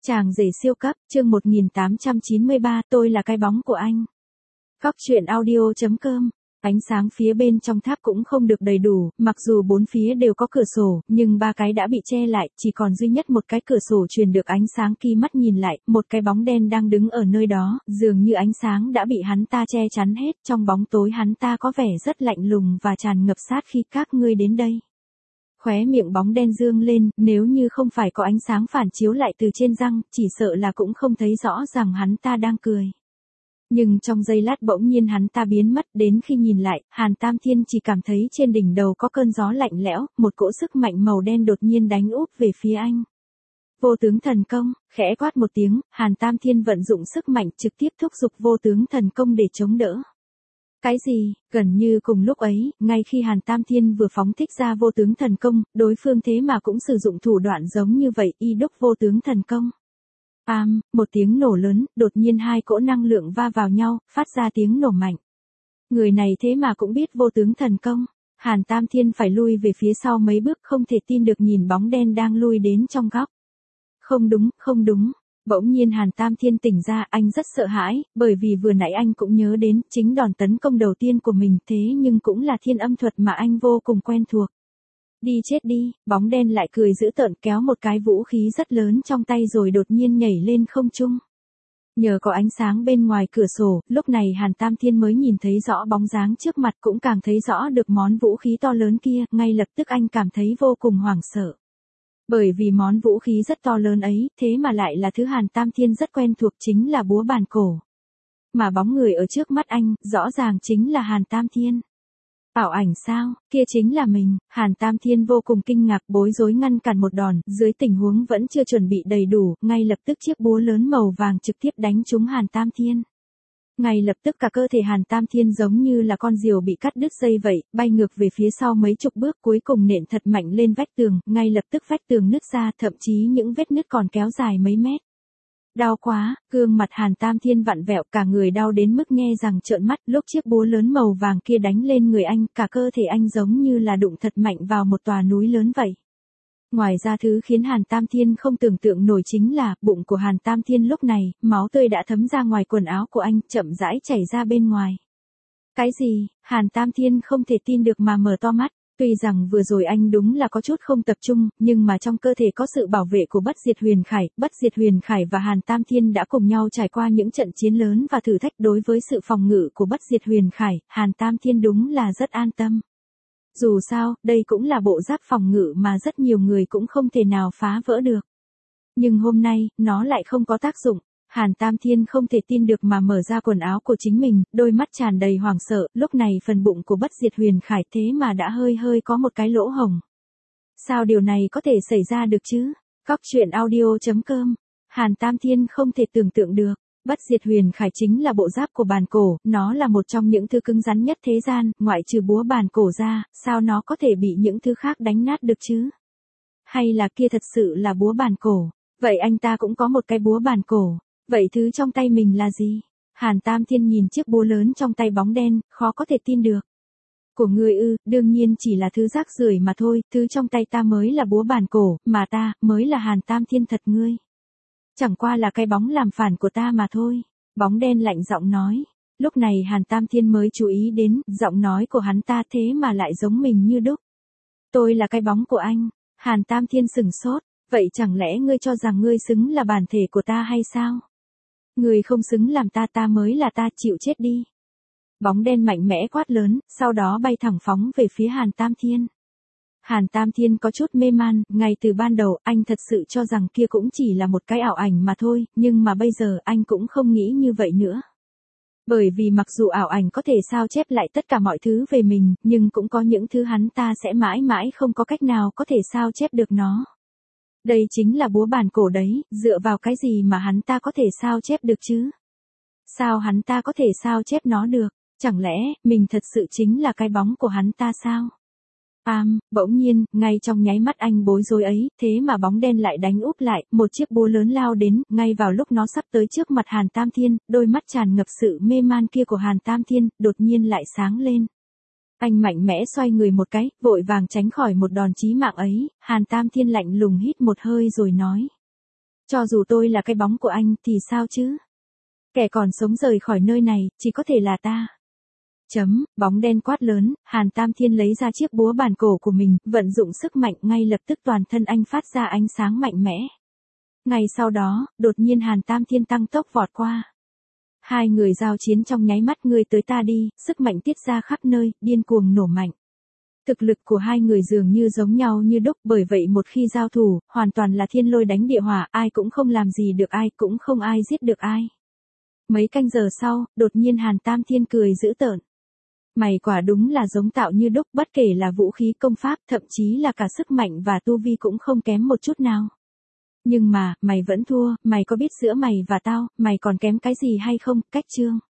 Chàng rể siêu cấp, chương 1893, tôi là cái bóng của anh. Góc truyện audio.com. Ánh sáng phía bên trong tháp cũng không được đầy đủ, mặc dù bốn phía đều có cửa sổ, nhưng ba cái đã bị che lại, chỉ còn duy nhất một cái cửa sổ truyền được ánh sáng. Khi mắt nhìn lại, một cái bóng đen đang đứng ở nơi đó, dường như ánh sáng đã bị hắn ta che chắn hết, trong bóng tối hắn ta có vẻ rất lạnh lùng và tràn ngập sát khi các ngươi đến đây. Khóe miệng bóng đen dương lên, nếu như không phải có ánh sáng phản chiếu lại từ trên răng, chỉ sợ là cũng không thấy rõ rằng hắn ta đang cười. Nhưng trong giây lát bỗng nhiên hắn ta biến mất, đến khi nhìn lại, Hàn Tam Thiên chỉ cảm thấy trên đỉnh đầu có cơn gió lạnh lẽo, một cỗ sức mạnh màu đen đột nhiên đánh úp về phía anh. Vô tướng thần công, khẽ quát một tiếng, Hàn Tam Thiên vận dụng sức mạnh trực tiếp thúc giục vô tướng thần công để chống đỡ. Cái gì? Gần như cùng lúc ấy, ngay khi Hàn Tam Thiên vừa phóng thích ra vô tướng thần công, đối phương thế mà cũng sử dụng thủ đoạn giống như vậy, y đúc vô tướng thần công. Một tiếng nổ lớn, đột nhiên hai cỗ năng lượng va vào nhau, phát ra tiếng nổ mạnh. Người này thế mà cũng biết vô tướng thần công. Hàn Tam Thiên phải lui về phía sau mấy bước, không thể tin được nhìn bóng đen đang lui đến trong góc. Không đúng, không đúng. Bỗng nhiên Hàn Tam Thiên tỉnh ra, anh rất sợ hãi, bởi vì vừa nãy anh cũng nhớ đến chính đòn tấn công đầu tiên của mình, thế nhưng cũng là thiên âm thuật mà anh vô cùng quen thuộc. Đi chết đi, bóng đen lại cười dữ tợn kéo một cái vũ khí rất lớn trong tay rồi đột nhiên nhảy lên không trung. Nhờ có ánh sáng bên ngoài cửa sổ, lúc này Hàn Tam Thiên mới nhìn thấy rõ bóng dáng trước mặt, cũng càng thấy rõ được món vũ khí to lớn kia, ngay lập tức anh cảm thấy vô cùng hoảng sợ. Bởi vì món vũ khí rất to lớn ấy, thế mà lại là thứ Hàn Tam Thiên rất quen thuộc, chính là búa bàn cổ. Mà bóng người ở trước mắt anh, rõ ràng chính là Hàn Tam Thiên. Ảo ảnh sao, kia chính là mình. Hàn Tam Thiên vô cùng kinh ngạc, bối rối ngăn cản một đòn, dưới tình huống vẫn chưa chuẩn bị đầy đủ, ngay lập tức chiếc búa lớn màu vàng trực tiếp đánh trúng Hàn Tam Thiên. Ngay lập tức cả cơ thể Hàn Tam Thiên giống như là con diều bị cắt đứt dây vậy, bay ngược về phía sau mấy chục bước, cuối cùng nện thật mạnh lên vách tường, ngay lập tức vách tường nứt ra, thậm chí những vết nứt còn kéo dài mấy mét. Đau quá, gương mặt Hàn Tam Thiên vặn vẹo, cả người đau đến mức nghe rằng trợn mắt, lúc chiếc búa lớn màu vàng kia đánh lên người anh, cả cơ thể anh giống như là đụng thật mạnh vào một tòa núi lớn vậy. Ngoài ra thứ khiến Hàn Tam Thiên không tưởng tượng nổi chính là, bụng của Hàn Tam Thiên lúc này, máu tươi đã thấm ra ngoài quần áo của anh, chậm rãi chảy ra bên ngoài. Cái gì? Hàn Tam Thiên không thể tin được mà mở to mắt. Tuy rằng vừa rồi anh đúng là có chút không tập trung, nhưng mà trong cơ thể có sự bảo vệ của Bất Diệt Huyền Khải và Hàn Tam Thiên đã cùng nhau trải qua những trận chiến lớn và thử thách. Đối với sự phòng ngự của Bất Diệt Huyền Khải, Hàn Tam Thiên đúng là rất an tâm. Dù sao, đây cũng là bộ giáp phòng ngự mà rất nhiều người cũng không thể nào phá vỡ được. Nhưng hôm nay, nó lại không có tác dụng. Hàn Tam Thiên không thể tin được mà mở ra quần áo của chính mình, đôi mắt tràn đầy hoảng sợ, lúc này phần bụng của Bất Diệt Huyền Khải thế mà đã hơi có một cái lỗ hổng. Sao điều này có thể xảy ra được chứ? Góc truyện audio.com. Hàn Tam Thiên không thể tưởng tượng được. Bất Diệt Huyền Khải chính là bộ giáp của bàn cổ, nó là một trong những thứ cứng rắn nhất thế gian, ngoại trừ búa bàn cổ ra, sao nó có thể bị những thứ khác đánh nát được chứ? Hay là kia thật sự là búa bàn cổ? Vậy anh ta cũng có một cái búa bàn cổ. Vậy thứ trong tay mình là gì? Hàn Tam Thiên nhìn chiếc búa lớn trong tay bóng đen, khó có thể tin được. Của ngươi ư? Đương nhiên chỉ là thứ rác rưởi mà thôi, thứ trong tay ta mới là búa bàn cổ, mà ta mới là Hàn Tam Thiên thật ngươi. Chẳng qua là cái bóng làm phản của ta mà thôi. Bóng đen lạnh giọng nói. Lúc này Hàn Tam Thiên mới chú ý đến, giọng nói của hắn ta thế mà lại giống mình như đúc. Tôi là cái bóng của anh. Hàn Tam Thiên sửng sốt. Vậy chẳng lẽ ngươi cho rằng ngươi xứng là bản thể của ta hay sao? Ngươi không xứng làm ta, ta mới là ta, chịu chết đi. Bóng đen mạnh mẽ quát lớn, sau đó bay thẳng phóng về phía Hàn Tam Thiên. Hàn Tam Thiên có chút mê man, ngay từ ban đầu anh thật sự cho rằng kia cũng chỉ là một cái ảo ảnh mà thôi, nhưng mà bây giờ anh cũng không nghĩ như vậy nữa. Bởi vì mặc dù ảo ảnh có thể sao chép lại tất cả mọi thứ về mình, nhưng cũng có những thứ hắn ta sẽ mãi mãi không có cách nào có thể sao chép được nó. Đây chính là búa bàn cổ đấy, dựa vào cái gì mà hắn ta có thể sao chép được chứ? Sao hắn ta có thể sao chép nó được? Chẳng lẽ, mình thật sự chính là cái bóng của hắn ta sao? Bỗng nhiên, ngay trong nháy mắt anh bối rối ấy, thế mà bóng đen lại đánh úp lại, một chiếc búa lớn lao đến, ngay vào lúc nó sắp tới trước mặt Hàn Tam Thiên, đôi mắt tràn ngập sự mê man kia của Hàn Tam Thiên, đột nhiên lại sáng lên. Anh mạnh mẽ xoay người một cái, vội vàng tránh khỏi một đòn chí mạng ấy, Hàn Tam Thiên lạnh lùng hít một hơi rồi nói. Cho dù tôi là cái bóng của anh thì sao chứ? Kẻ còn sống rời khỏi nơi này, chỉ có thể là ta. Bóng đen quát lớn, Hàn Tam Thiên lấy ra chiếc búa bàn cổ của mình, vận dụng sức mạnh ngay lập tức toàn thân anh phát ra ánh sáng mạnh mẽ. Ngay sau đó, đột nhiên Hàn Tam Thiên tăng tốc vọt qua. Hai người giao chiến trong nháy mắt người tới ta đi, sức mạnh tiết ra khắp nơi, điên cuồng nổ mạnh. Thực lực của hai người dường như giống nhau như đúc, bởi vậy một khi giao thủ, hoàn toàn là thiên lôi đánh địa hỏa, ai cũng không làm gì được ai, cũng không ai giết được ai. Mấy canh giờ sau, đột nhiên Hàn Tam Thiên cười dữ tợn. Mày quả đúng là giống tạo như đúc, bất kể là vũ khí công pháp, thậm chí là cả sức mạnh và tu vi cũng không kém một chút nào. Nhưng mà, mày vẫn thua, mày có biết giữa mày và tao, mày còn kém cái gì hay không, cách chương.